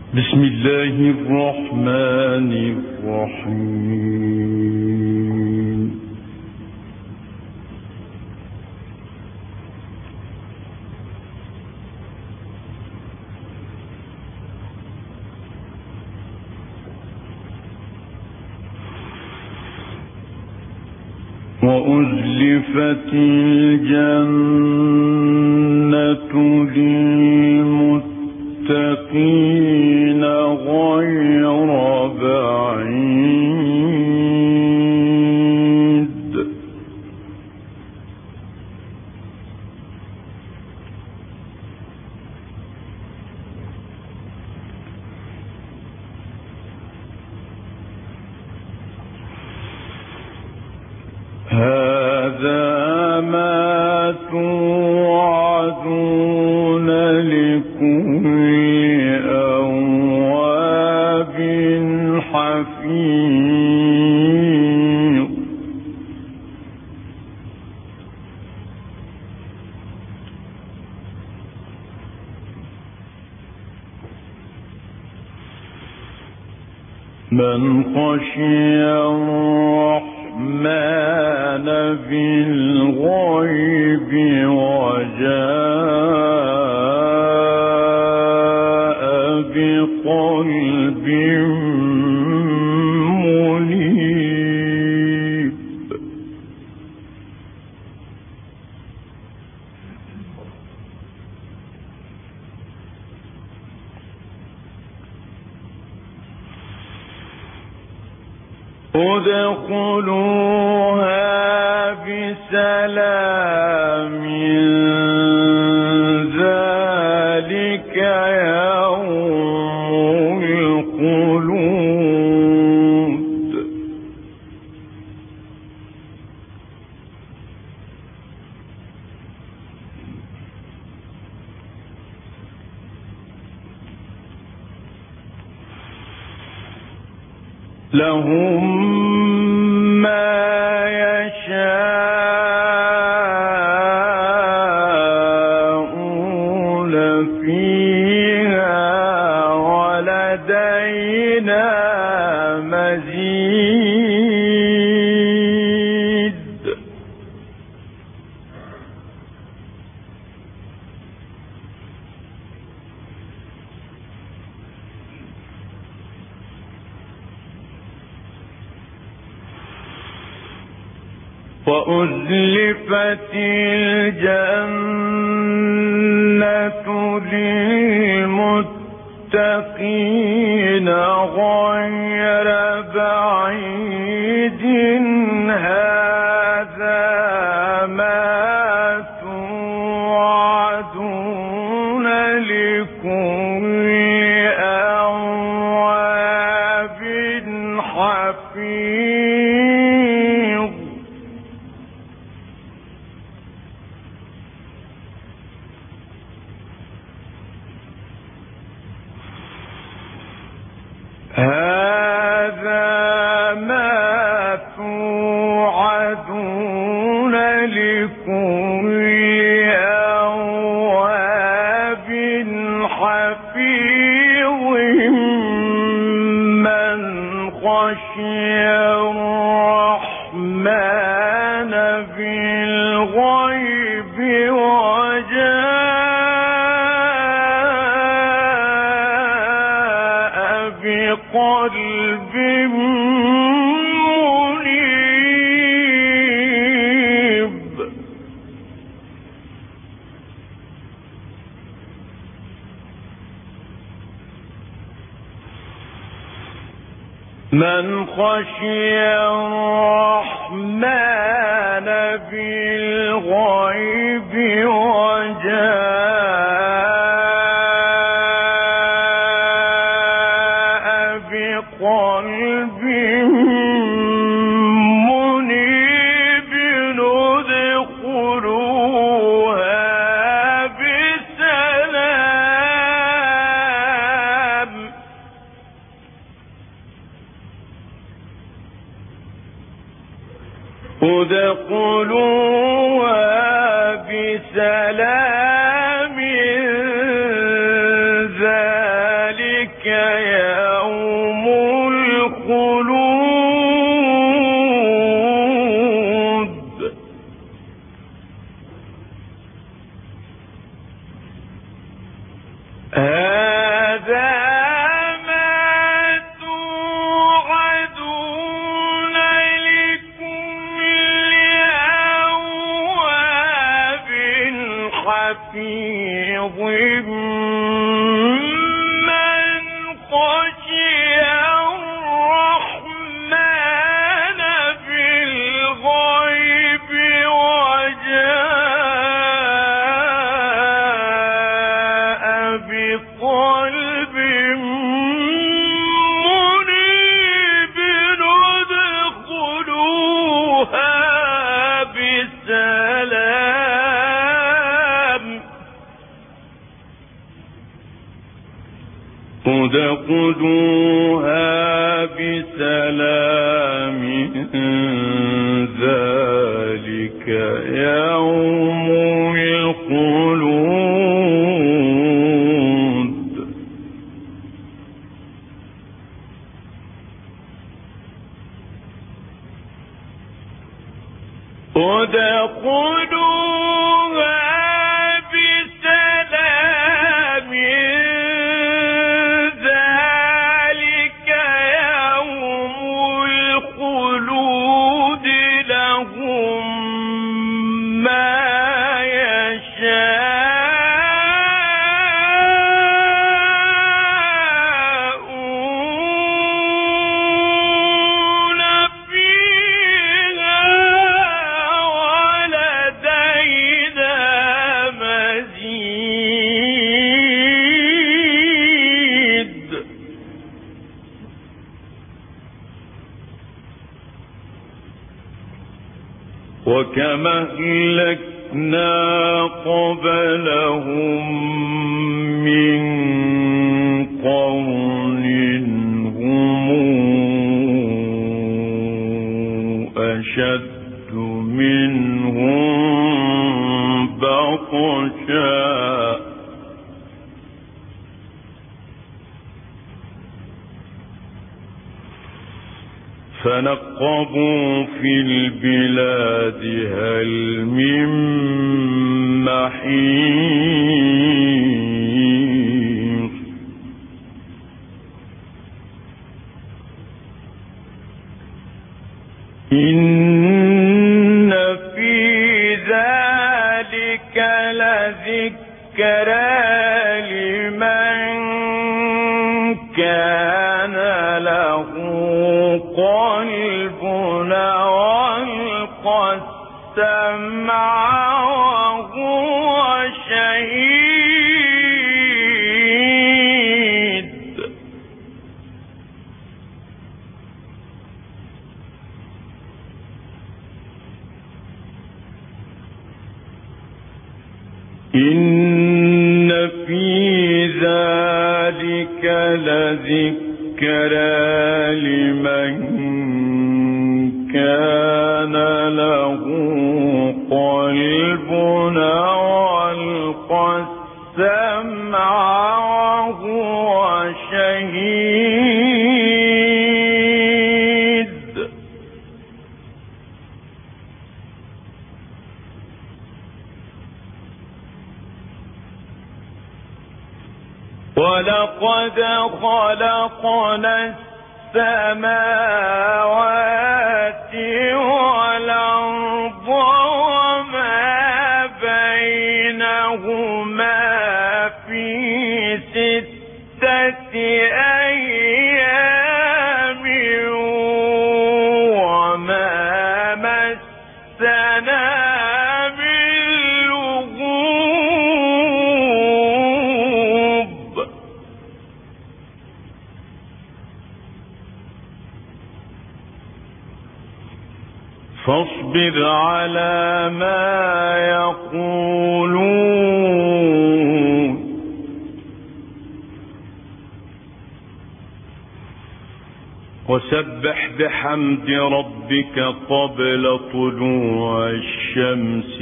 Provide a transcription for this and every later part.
بسم الله الرحمن الرحيم. وأزلفت الجنة للمتقين غير بعيد. هذا ما توعدون لكل أواب حفيظ. من خشي الرحمن بالغيب وجاء بقلب منيب. ادخلوها بسلام ذلك يوم الخلود. لهم ما يشاءون فيها ولدينا مزيد. وأزلفت الجنة للمتقين غير بعيد. هذا ما توعدون لكل أواب حفيظ. هذا ما توعدون لكل أواب حفيظ. من خشي الرحمن بالغيب وجاء بقلب منيب. من خشي الرحمن بالغيب وجاء بقلب منيب. ادخلوها بسلام. ادخلوها بسلام ذلك ذلك يوم الخلود. ادخلوها بسلام ذلك يوم الخلود. وكما أهلكنا قبلهم من قرن هم أشد منهم بطشا فنقبوا في البلاد هل من محيص. إن في ذلك لذكرى لمن كان له قلب وألقى السمع وهو شهيد. إن في ذلك لذكرى لمن كان له قلب وألقى السمع وهو شهيد. ولقد خلقنا السماوات والأرض وما بينهما في 6 أيام وما مسنا فاصبر على ما يقولون وسبح بحمد ربك قبل طلوع الشمس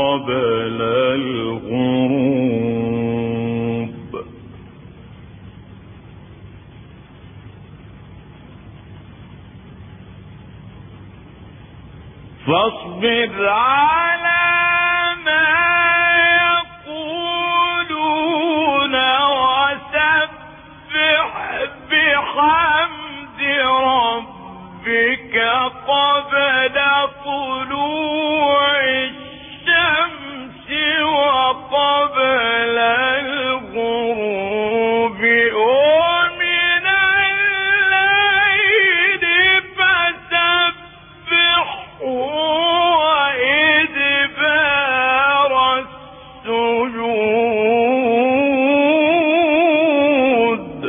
وقبل الغروب فاصبر على ما يقولون وسبح بحمد ربك قبل طلوع الشمس وقبل الغروب ومن الليل فسبحه وإدبار السجود.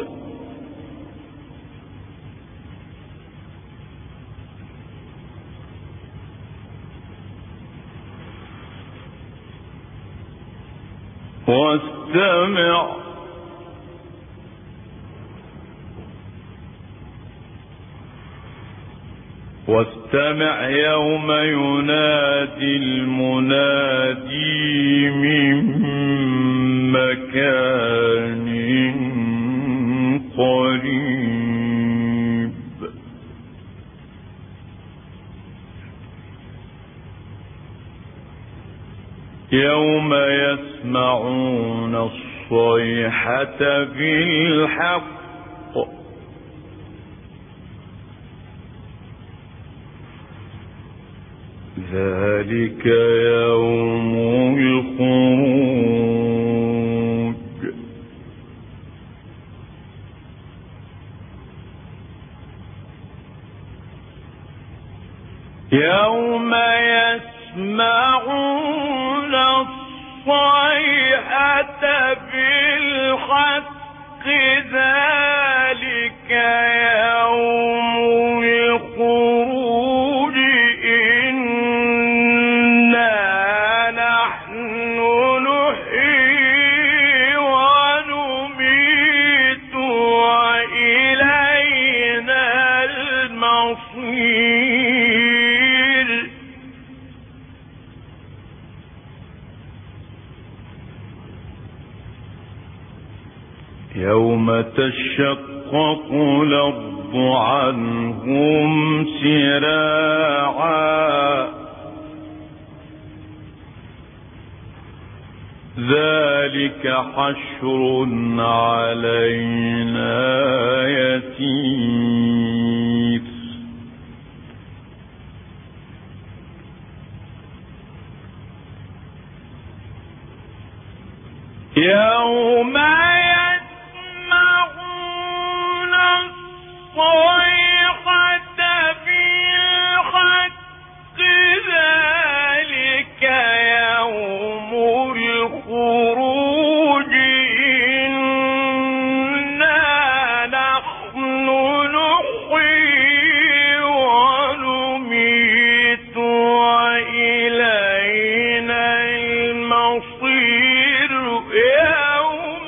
واستمع يوم ينادي المنادي من مكان قريب. يوم يسمعون الصيحة بالحق ذلك يوم الخروج. يوم يسمعون الصيحة بالحق ذلك يوم الخروج. إنا نحن نحيي ونميت وإلينا المصير. يوم تشقق الأرض عنهم سراعا ذلك حشر علينا يسير. يوم يسمعون الصيحة بالحق ذلك يوم الخروج. إنا نحن نحيي ونميت وإلينا المصير. يوم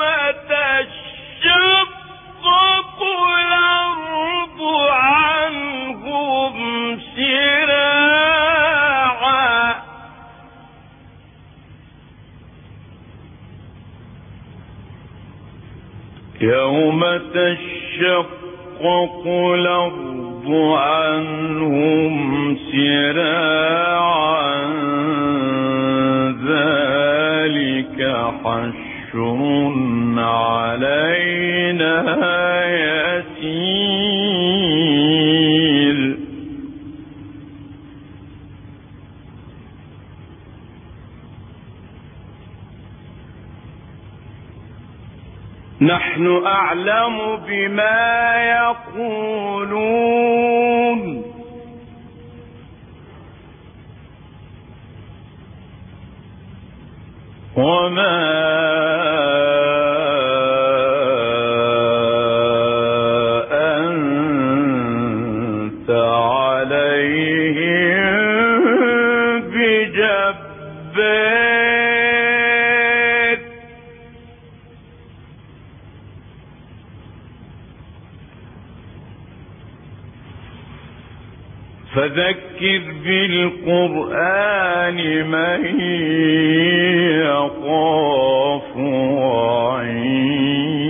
تشقق الأرض عنهم سراعا يوم تشقق الأرض عنهم سراعا ذلك حشر علينا يسير. نحن أعلم بما يقولون وما أنت عليهم بجبار. فذكر بالقرآن من يخاف وعيد.